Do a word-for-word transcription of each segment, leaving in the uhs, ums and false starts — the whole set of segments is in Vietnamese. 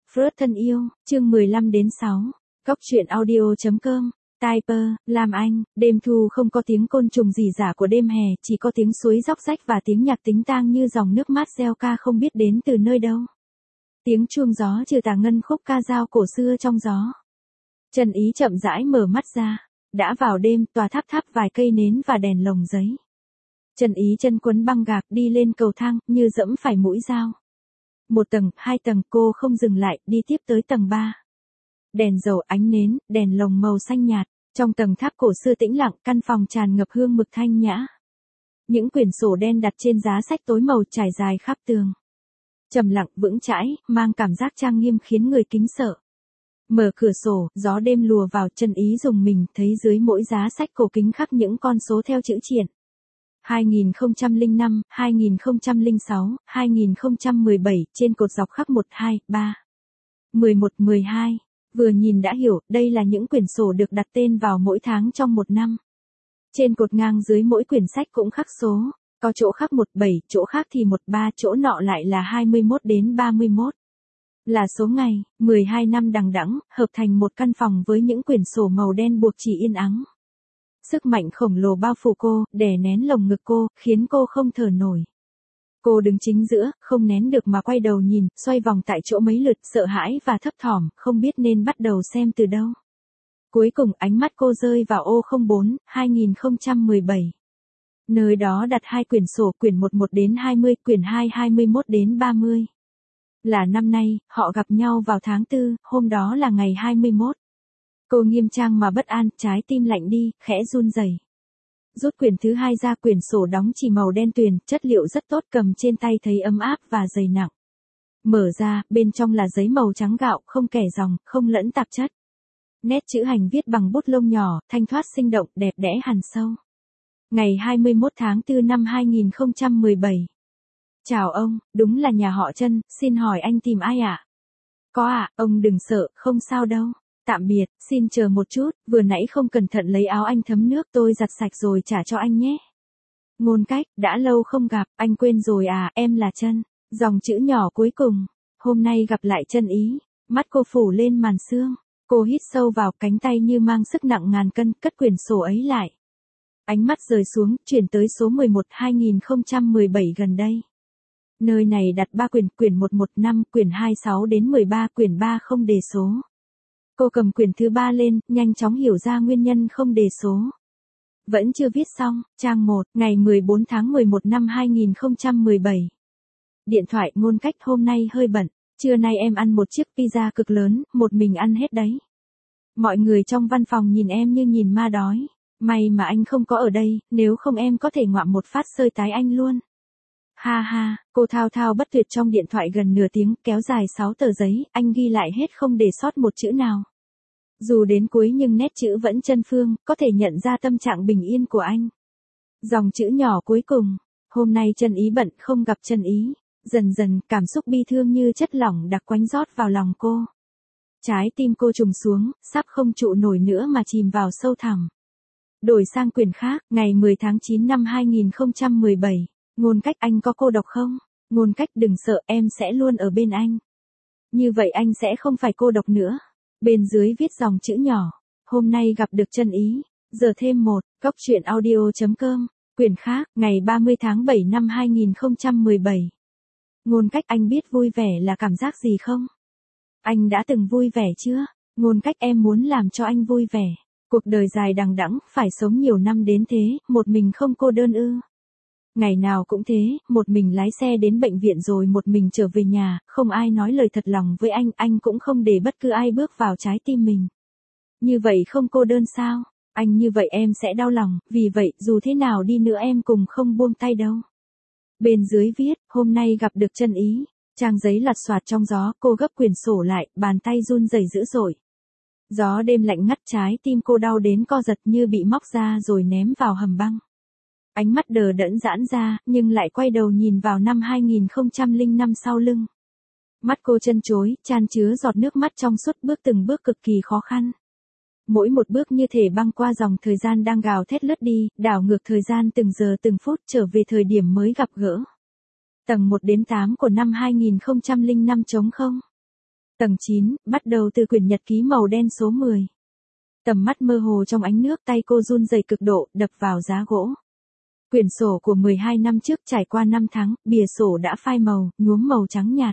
Freud thân yêu, chương mười lăm đến sáu. Góc truyện audio.com. Typer, Lam Anh, đêm thu không có tiếng côn trùng rỉ rả của đêm hè, chỉ có tiếng suối róc rách và tiếng nhạc tính tang như dòng nước mát reo ca không biết đến từ nơi đâu. Tiếng chuông gió trừ tà ngân khúc ca dao cổ xưa trong gió. Trần Ý chậm rãi mở mắt ra. Đã vào đêm, tòa tháp thắp vài cây nến và đèn lồng giấy. Trần Ý chân quấn băng gạc đi lên cầu thang, như dẫm phải mũi dao. Một tầng, hai tầng, cô không dừng lại, đi tiếp tới tầng ba. Đèn dầu, ánh nến, đèn lồng màu xanh nhạt. Trong tầng tháp cổ xưa tĩnh lặng, căn phòng tràn ngập hương mực thanh nhã. Những quyển sổ đen đặt trên giá sách tối màu trải dài khắp tường. Trầm lặng, vững chãi, mang cảm giác trang nghiêm khiến người kính sợ. Mở cửa sổ, gió đêm lùa vào, Trần Ý dùng mình, thấy dưới mỗi giá sách cổ kính khắc những con số theo chữ triện. hai nghìn không trăm lẻ năm, hai nghìn không trăm lẻ sáu, hai nghìn không trăm mười bảy, trên cột dọc khắc một, hai, ba, mười một, mười hai. Vừa nhìn đã hiểu, đây là những quyển sổ được đặt tên vào mỗi tháng trong một năm. Trên cột ngang dưới mỗi quyển sách cũng khắc số, có chỗ khắc một bảy, chỗ khác thì một ba, chỗ nọ lại là hai mươi mốt đến ba mươi mốt. Là số ngày, mười hai năm đằng đẵng, hợp thành một căn phòng với những quyển sổ màu đen buộc chỉ yên ắng. Sức mạnh khổng lồ bao phủ cô, đè nén lồng ngực cô, khiến cô không thở nổi. Cô đứng chính giữa, không nén được mà quay đầu nhìn, xoay vòng tại chỗ mấy lượt, sợ hãi và thấp thỏm, không biết nên bắt đầu xem từ đâu. Cuối cùng ánh mắt cô rơi vào ô không bốn, hai nghìn không trăm mười bảy. Nơi đó đặt hai quyển sổ, quyển một một đến hai mươi, quyển hai hai mươi mốt đến ba mươi. Là năm nay, họ gặp nhau vào tháng tư, hôm đó là ngày hai mươi mốt. Cô nghiêm trang mà bất an, trái tim lạnh đi, khẽ run rẩy. Rút quyển thứ hai ra, quyển sổ đóng chỉ màu đen tuyền, chất liệu rất tốt, cầm trên tay thấy ấm áp và dày nặng. Mở ra, bên trong là giấy màu trắng gạo, không kẻ dòng, không lẫn tạp chất. Nét chữ hành viết bằng bút lông nhỏ, thanh thoát sinh động, đẹp đẽ hằn sâu. Ngày hai mươi mốt tháng tư năm hai nghìn không trăm mười bảy. Chào ông, đúng là nhà họ Trân, xin hỏi anh tìm ai ạ? À? Có ạ, à, ông đừng sợ, không sao đâu. Tạm biệt, xin chờ một chút, vừa nãy không cẩn thận lấy áo anh thấm nước, tôi giặt sạch rồi trả cho anh nhé. Ngôn Cách, đã lâu không gặp, anh quên rồi à, em là Trân. Dòng chữ nhỏ cuối cùng, hôm nay gặp lại Trân Ý. Mắt cô phủ lên màn sương, cô hít sâu vào, cánh tay như mang sức nặng ngàn cân, cất quyển sổ ấy lại. Ánh mắt rời xuống, chuyển tới số mười một, hai nghìn không trăm mười bảy gần đây. Nơi này đặt ba quyển, quyển một một năm, quyển hai sáu đến mười ba, quyển ba không đề số. Cô cầm quyển thứ ba lên, nhanh chóng hiểu ra nguyên nhân không đề số. Vẫn chưa viết xong, trang một, ngày mười bốn tháng mười một năm hai nghìn không trăm mười bảy. Điện thoại, Ngôn Cách, hôm nay hơi bận, trưa nay em ăn một chiếc pizza cực lớn, một mình ăn hết đấy. Mọi người trong văn phòng nhìn em như nhìn ma đói. May mà anh không có ở đây, nếu không em có thể ngoạm một phát sơi tái anh luôn. Ha ha, cô thao thao bất tuyệt trong điện thoại gần nửa tiếng, kéo dài sáu tờ giấy, anh ghi lại hết không để sót một chữ nào. Dù đến cuối nhưng nét chữ vẫn chân phương, có thể nhận ra tâm trạng bình yên của anh. Dòng chữ nhỏ cuối cùng, hôm nay Trân Ý bận không gặp Trân Ý. Dần dần, cảm xúc bi thương như chất lỏng đặc quánh rót vào lòng cô. Trái tim cô trùng xuống, sắp không trụ nổi nữa mà chìm vào sâu thẳm. Đổi sang quyển khác, ngày mười tháng chín năm hai nghìn không trăm mười bảy. Ngôn Cách, anh có cô độc không? Ngôn Cách, đừng sợ, em sẽ luôn ở bên anh. Như vậy anh sẽ không phải cô độc nữa. Bên dưới viết dòng chữ nhỏ. Hôm nay gặp được Trân Ý. Giờ thêm một, góc truyện audio.com. Quyển khác, ngày ba mươi tháng bảy năm hai nghìn không trăm mười bảy. Ngôn Cách, anh biết vui vẻ là cảm giác gì không? Anh đã từng vui vẻ chưa? Ngôn Cách, em muốn làm cho anh vui vẻ. Cuộc đời dài đằng đẵng, phải sống nhiều năm đến thế, một mình không cô đơn ư? Ngày nào cũng thế, một mình lái xe đến bệnh viện rồi một mình trở về nhà, không ai nói lời thật lòng với anh, anh cũng không để bất cứ ai bước vào trái tim mình. Như vậy không cô đơn sao? Anh như vậy em sẽ đau lòng, vì vậy dù thế nào đi nữa em cùng không buông tay đâu. Bên dưới viết, hôm nay gặp được Trân Ý. Trang giấy lặt xoạt trong gió, cô gấp quyển sổ lại, bàn tay run rẩy dữ dội. Gió đêm lạnh ngắt, trái tim cô đau đến co giật như bị móc ra rồi ném vào hầm băng. Ánh mắt đờ đẫn giãn ra, nhưng lại quay đầu nhìn vào năm hai nghìn không trăm lẻ năm sau lưng. Mắt cô chân chối, chan chứa giọt nước mắt trong suốt, bước từng bước cực kỳ khó khăn. Mỗi một bước như thể băng qua dòng thời gian đang gào thét lướt đi, đảo ngược thời gian từng giờ từng phút trở về thời điểm mới gặp gỡ. Tầng một đến tám của năm hai nghìn không trăm lẻ năm trống không. Tầng chín, bắt đầu từ quyển nhật ký màu đen số mười. Tầm mắt mơ hồ trong ánh nước, tay cô run rẩy cực độ, đập vào giá gỗ. Quyển sổ của mười hai năm trước trải qua năm tháng, bìa sổ đã phai màu, nhuốm màu trắng nhạt.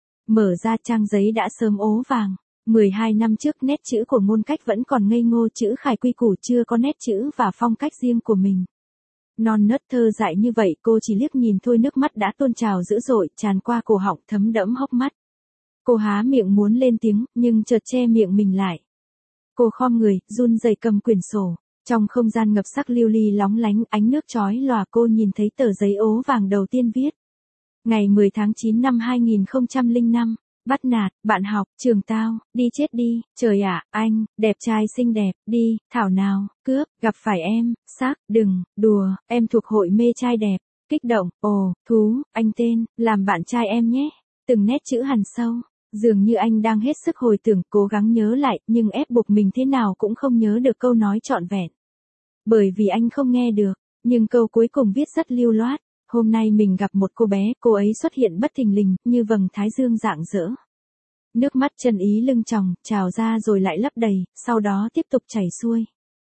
Mở ra trang giấy đã sớm ố vàng. mười hai năm trước nét chữ của Ngôn Cách vẫn còn ngây ngô, chữ khải quy củ, chưa có nét chữ và phong cách riêng của mình. Non nớt thơ dại như vậy, cô chỉ liếc nhìn thôi nước mắt đã tuôn trào dữ dội, tràn qua cổ họng, thấm đẫm hốc mắt. Cô há miệng muốn lên tiếng, nhưng chợt che miệng mình lại. Cô khom người, run rẩy cầm quyển sổ. Trong không gian ngập sắc lưu ly lóng lánh, ánh nước chói lòa, cô nhìn thấy tờ giấy ố vàng đầu tiên viết. Ngày mười tháng chín năm hai nghìn không trăm lẻ năm, bắt nạt, bạn học, trường tao, đi chết đi, trời ạ, anh, đẹp trai xinh đẹp, đi, thảo nào, cướp, gặp phải em, xác, đừng, đùa, em thuộc hội mê trai đẹp, kích động, ồ, thú, anh tên, làm bạn trai em nhé, từng nét chữ hằn sâu. Dường như anh đang hết sức hồi tưởng, cố gắng nhớ lại, nhưng ép buộc mình thế nào cũng không nhớ được câu nói trọn vẹn. Bởi vì anh không nghe được, nhưng câu cuối cùng viết rất lưu loát. Hôm nay mình gặp một cô bé, cô ấy xuất hiện bất thình lình, như vầng thái dương rạng rỡ. Nước mắt chân ý lưng tròng, trào ra rồi lại lấp đầy, sau đó tiếp tục chảy xuôi.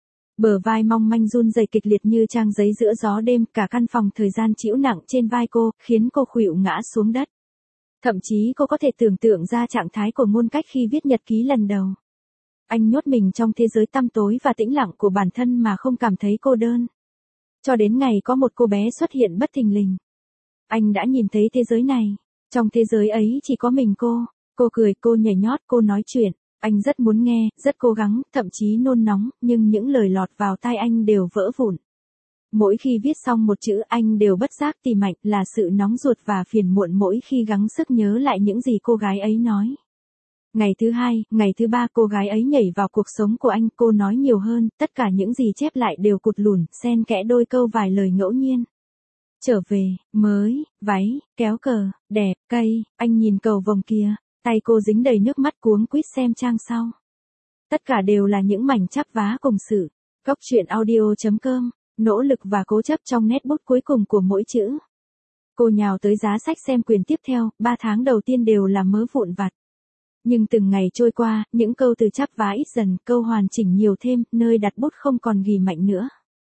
Bờ vai mong manh run rẩy kịch liệt như trang giấy giữa gió đêm, cả căn phòng thời gian trĩu nặng trên vai cô, khiến cô khuỵu ngã xuống đất. Thậm chí cô có thể tưởng tượng ra trạng thái của Ngôn Cách khi viết nhật ký lần đầu. Anh nhốt mình trong thế giới tăm tối và tĩnh lặng của bản thân mà không cảm thấy cô đơn. Cho đến ngày có một cô bé xuất hiện bất thình lình. Anh đã nhìn thấy thế giới này. Trong thế giới ấy chỉ có mình cô. Cô cười, cô nhảy nhót, cô nói chuyện. Anh rất muốn nghe, rất cố gắng, thậm chí nôn nóng, nhưng những lời lọt vào tai anh đều vỡ vụn. Mỗi khi viết xong một chữ anh đều bất giác tì mạnh, là sự nóng ruột và phiền muộn mỗi khi gắng sức nhớ lại những gì cô gái ấy nói. Ngày thứ hai, ngày thứ ba cô gái ấy nhảy vào cuộc sống của anh, cô nói nhiều hơn, tất cả những gì chép lại đều cụt lủn, xen kẽ đôi câu vài lời ngẫu nhiên. Trở về, mới, váy, kéo cờ, đẹp, cây, anh nhìn cầu vồng kia, tay cô dính đầy nước mắt cuống quýt xem trang sau. Tất cả đều là những mảnh chắp vá cùng sự. Cốc truyện audio chấm com, nỗ lực và cố chấp trong nét bút cuối cùng của mỗi chữ. Cô nhào tới giá sách xem quyển tiếp theo, ba tháng đầu tiên đều là mớ vụn vặt. Nhưng từng ngày trôi qua, những câu từ chắp vá ít dần, câu hoàn chỉnh nhiều thêm, nơi đặt bút không còn ghì mạnh nữa.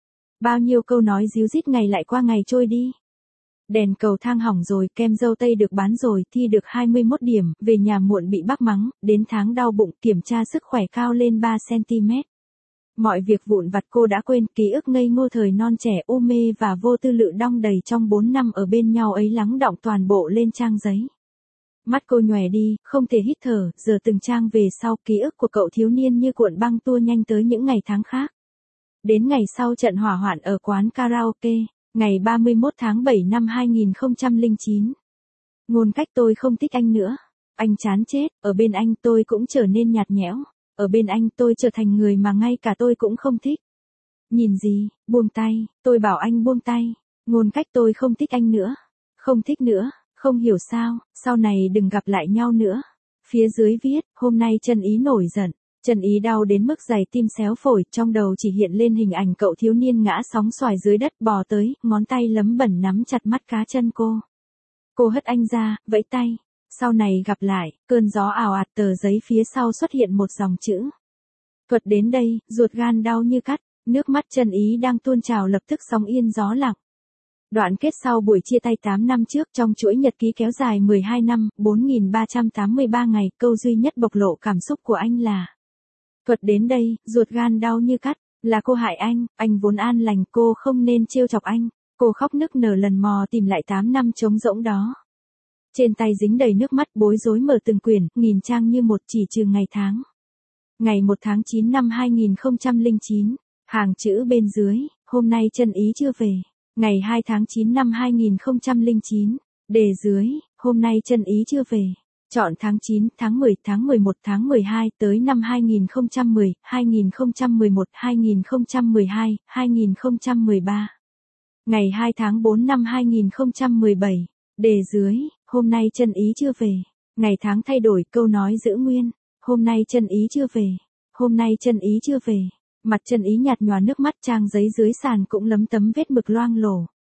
Bao nhiêu câu nói díu dít ngày lại qua ngày trôi đi. Đèn cầu thang hỏng rồi, kem dâu tây được bán rồi, thi được hai mươi mốt điểm, về nhà muộn bị bác mắng, đến tháng đau bụng, kiểm tra sức khỏe cao lên ba xăng ti mét. Mọi việc vụn vặt cô đã quên, ký ức ngây ngô thời non trẻ u mê và vô tư lự đong đầy trong bốn năm ở bên nhau ấy lắng đọng toàn bộ lên trang giấy. Mắt cô nhòe đi, không thể hít thở, giờ từng trang về sau, ký ức của cậu thiếu niên như cuộn băng tua nhanh tới những ngày tháng khác. Đến ngày sau trận hỏa hoạn ở quán karaoke, ngày ba mươi mốt tháng bảy năm hai nghìn không trăm lẻ chín. Ngôn Cách, tôi không thích anh nữa. Anh chán chết, ở bên anh tôi cũng trở nên nhạt nhẽo. Ở bên anh tôi trở thành người mà ngay cả tôi cũng không thích. Nhìn gì, buông tay, tôi bảo anh buông tay. Ngôn Cách, tôi không thích anh nữa. Không thích nữa, không hiểu sao, sau này đừng gặp lại nhau nữa. Phía dưới viết, hôm nay Chân Ý nổi giận. Chân Ý đau đến mức giày tim xéo phổi, trong đầu chỉ hiện lên hình ảnh cậu thiếu niên ngã sóng xoài dưới đất bò tới, ngón tay lấm bẩn nắm chặt mắt cá chân cô. Cô hất anh ra, vẫy tay. Sau này gặp lại, cơn gió ào ạt, tờ giấy phía sau xuất hiện một dòng chữ. Thuật đến đây, ruột gan đau như cắt, nước mắt Chân Ý đang tuôn trào lập tức sóng yên gió lặng. Đoạn kết sau buổi chia tay tám năm trước trong chuỗi nhật ký kéo dài mười hai năm, bốn nghìn ba trăm tám mươi ba ngày, câu duy nhất bộc lộ cảm xúc của anh là: Thuật đến đây, ruột gan đau như cắt, là cô hại anh, anh vốn an lành, cô không nên trêu chọc anh. Cô khóc nức nở lần mò tìm lại tám năm trống rỗng đó. Trên tay dính đầy nước mắt, bối rối mở từng quyển, nghìn trang như một chỉ trừ ngày tháng. Ngày một tháng chín năm hai nghìn không trăm lẻ chín, hàng chữ bên dưới, hôm nay Chân Ý chưa về. Ngày hai tháng chín năm hai nghìn không trăm lẻ chín, đề dưới, hôm nay Chân Ý chưa về. Chọn tháng chín, tháng mười, tháng mười một, tháng mười hai, tới năm hai nghìn không trăm mười, hai nghìn không trăm mười một, hai nghìn không trăm mười hai, hai nghìn không trăm mười ba. Ngày hai tháng tư năm hai nghìn không trăm mười bảy, đề dưới, hôm nay Chân Ý chưa về. Ngày tháng thay đổi, câu nói giữ nguyên, hôm nay Chân Ý chưa về. Hôm nay Chân Ý chưa về. Mặt Chân Ý nhạt nhòa nước mắt, trang giấy dưới sàn cũng lấm tấm vết mực loang lổ.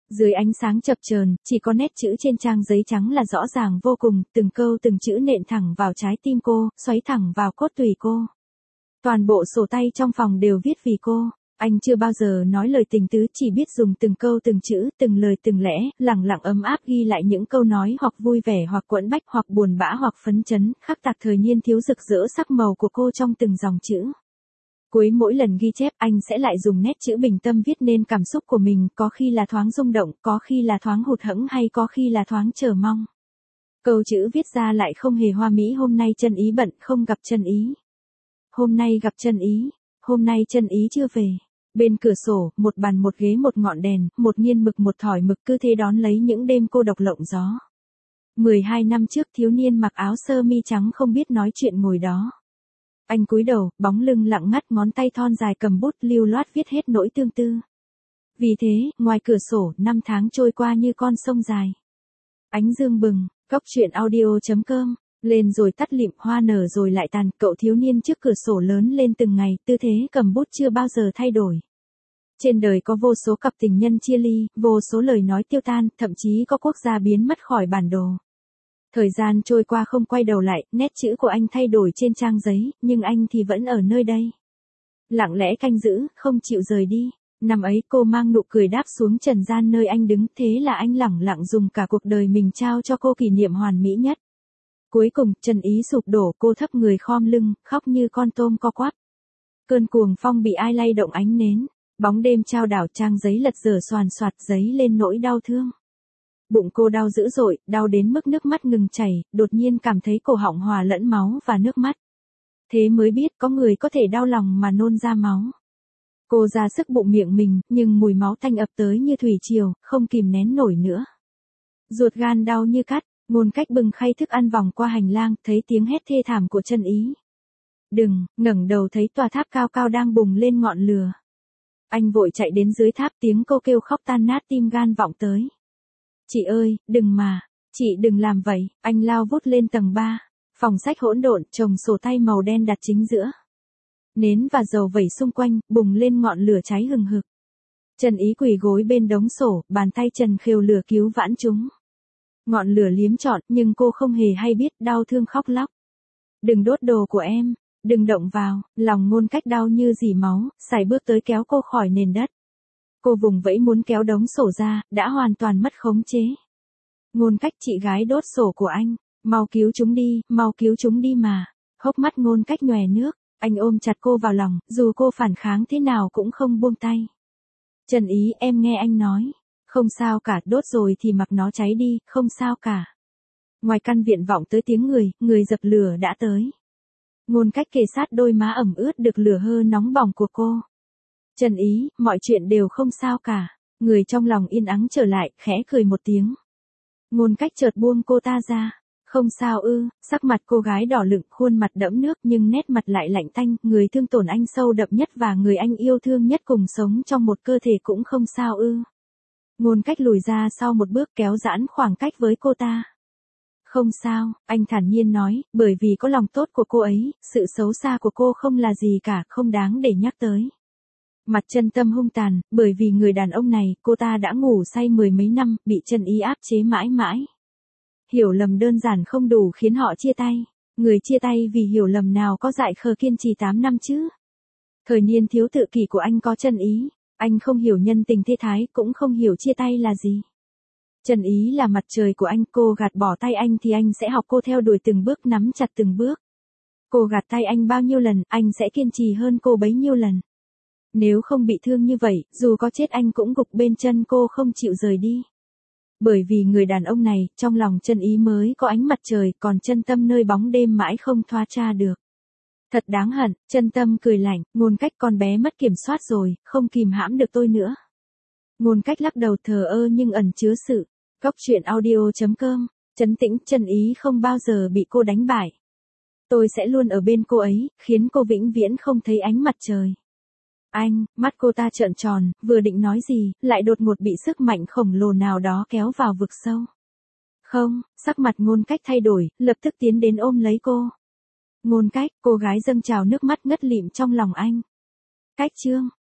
Dưới ánh sáng chập chờn, chỉ có nét chữ trên trang giấy trắng là rõ ràng vô cùng, từng câu từng chữ nện thẳng vào trái tim cô, xoáy thẳng vào cốt tủy cô. Toàn bộ sổ tay trong phòng đều viết vì cô. Anh chưa bao giờ nói lời tình tứ, chỉ biết dùng từng câu từng chữ, từng lời từng lẽ, lẳng lặng ấm áp ghi lại những câu nói hoặc vui vẻ hoặc quẫn bách hoặc buồn bã hoặc phấn chấn, khắc tạc thời niên thiếu rực rỡ sắc màu của cô trong từng dòng chữ. Cuối mỗi lần ghi chép anh sẽ lại dùng nét chữ bình tâm viết nên cảm xúc của mình, có khi là thoáng rung động, có khi là thoáng hụt hẫng hay có khi là thoáng chờ mong. Câu chữ viết ra lại không hề hoa mỹ: hôm nay Chân Ý bận không gặp Chân Ý. Hôm nay gặp Chân Ý, hôm nay Chân Ý chưa về. Bên cửa sổ, một bàn một ghế một ngọn đèn, một nghiên mực một thỏi mực cứ thế đón lấy những đêm cô độc lộng gió. mười hai năm trước thiếu niên mặc áo sơ mi trắng không biết nói chuyện ngồi đó. Anh cúi đầu, bóng lưng lặng ngắt, ngón tay thon dài cầm bút lưu loát viết hết nỗi tương tư. Vì thế, ngoài cửa sổ, năm tháng trôi qua như con sông dài. Ánh dương bừng, góc truyện audio chấm com, lên rồi tắt lịm, hoa nở rồi lại tàn, cậu thiếu niên trước cửa sổ lớn lên từng ngày, tư thế cầm bút chưa bao giờ thay đổi. Trên đời có vô số cặp tình nhân chia ly, vô số lời nói tiêu tan, thậm chí có quốc gia biến mất khỏi bản đồ. Thời gian trôi qua không quay đầu lại, nét chữ của anh thay đổi trên trang giấy, nhưng anh thì vẫn ở nơi đây. Lặng lẽ canh giữ, không chịu rời đi. Năm ấy cô mang nụ cười đáp xuống trần gian nơi anh đứng, thế là anh lẳng lặng dùng cả cuộc đời mình trao cho cô kỷ niệm hoàn mỹ nhất. Cuối cùng, Chân Ý sụp đổ, cô thấp người khom lưng, khóc như con tôm co quắp. Cơn cuồng phong bị ai lay động ánh nến, bóng đêm trao đảo, trang giấy lật dở soàn soạt, giấy lên nỗi đau thương. Bụng cô đau dữ dội, đau đến mức nước mắt ngừng chảy, đột nhiên cảm thấy cổ họng hòa lẫn máu và nước mắt. Thế mới biết có người có thể đau lòng mà nôn ra máu. Cô ra sức bụng miệng mình, nhưng mùi máu tanh ập tới như thủy triều, không kìm nén nổi nữa. Ruột gan đau như cắt, Ngôn Cách bưng khay thức ăn vòng qua hành lang, thấy tiếng hét thê thảm của Chân Ý. Đừng, ngẩng đầu thấy tòa tháp cao cao đang bùng lên ngọn lửa. Anh vội chạy đến dưới tháp, tiếng cô kêu khóc tan nát tim gan vọng tới. Chị ơi, đừng mà, chị đừng làm vậy. Anh lao vút lên tầng ba, phòng sách hỗn độn, chồng sổ tay màu đen đặt chính giữa. Nến và dầu vẩy xung quanh, bùng lên ngọn lửa cháy hừng hực. Chân Ý quỳ gối bên đống sổ, bàn tay trần khều lửa cứu vãn chúng. Ngọn lửa liếm trọn, nhưng cô không hề hay biết, đau thương khóc lóc. Đừng đốt đồ của em, đừng động vào. Lòng Ngôn Cách đau như dỉ máu, sải bước tới kéo cô khỏi nền đất. Cô vùng vẫy muốn kéo đống sổ ra, đã hoàn toàn mất khống chế. Ngôn Cách, chị gái đốt sổ của anh, mau cứu chúng đi, mau cứu chúng đi mà. Hốc mắt Ngôn Cách nhòe nước, anh ôm chặt cô vào lòng, dù cô phản kháng thế nào cũng không buông tay. Chân Ý, em nghe anh nói. Không sao cả, đốt rồi thì mặc nó cháy đi, không sao cả. Ngoài căn viện vọng tới tiếng người, người dập lửa đã tới. Ngôn Cách kề sát đôi má ẩm ướt được lửa hơ nóng bỏng của cô. Chân Ý, mọi chuyện đều không sao cả. Người trong lòng yên ắng trở lại, khẽ cười một tiếng. Ngôn Cách chợt buông cô ta ra. Không sao ư? Sắc mặt cô gái đỏ lựng, khuôn mặt đẫm nước nhưng nét mặt lại lạnh tanh. Người thương tổn anh sâu đậm nhất và người anh yêu thương nhất cùng sống trong một cơ thể cũng không sao ư? Ngôn Cách lùi ra sau một bước, kéo giãn khoảng cách với cô ta. Không sao, anh thản nhiên nói, bởi vì có lòng tốt của cô ấy, sự xấu xa của cô không là gì cả, không đáng để nhắc tới. Mặt Chân Tâm hung tàn, bởi vì người đàn ông này, cô ta đã ngủ say mười mấy năm, bị Chân Ý áp chế mãi mãi. Hiểu lầm đơn giản không đủ khiến họ chia tay. Người chia tay vì hiểu lầm nào có dại khờ kiên trì tám năm chứ? Thời niên thiếu tự kỷ của anh có Chân Ý. Anh không hiểu nhân tình thế thái, cũng không hiểu chia tay là gì. Chân Ý là mặt trời của anh, cô gạt bỏ tay anh thì anh sẽ học cô theo đuổi từng bước, nắm chặt từng bước. Cô gạt tay anh bao nhiêu lần, anh sẽ kiên trì hơn cô bấy nhiêu lần. Nếu không bị thương như vậy, dù có chết anh cũng gục bên chân cô không chịu rời đi. Bởi vì người đàn ông này, trong lòng Chân Ý mới có ánh mặt trời, còn Chân Tâm nơi bóng đêm mãi không thoa tra được. Thật đáng hận. Chân Tâm cười lạnh, Ngôn Cách, con bé mất kiểm soát rồi, không kìm hãm được tôi nữa. Ngôn Cách lắc đầu thờ ơ nhưng ẩn chứa sự. Góc truyện audio chấm com, trấn tĩnh, Chân Ý không bao giờ bị cô đánh bại. Tôi sẽ luôn ở bên cô ấy, khiến cô vĩnh viễn không thấy ánh mặt trời. Anh, mắt cô ta trợn tròn, vừa định nói gì, lại đột ngột bị sức mạnh khổng lồ nào đó kéo vào vực sâu. Không, sắc mặt Ngôn Cách thay đổi, lập tức tiến đến ôm lấy cô. Ngôn Cách, cô gái dâng trào nước mắt ngất lịm trong lòng anh. Cách Trương,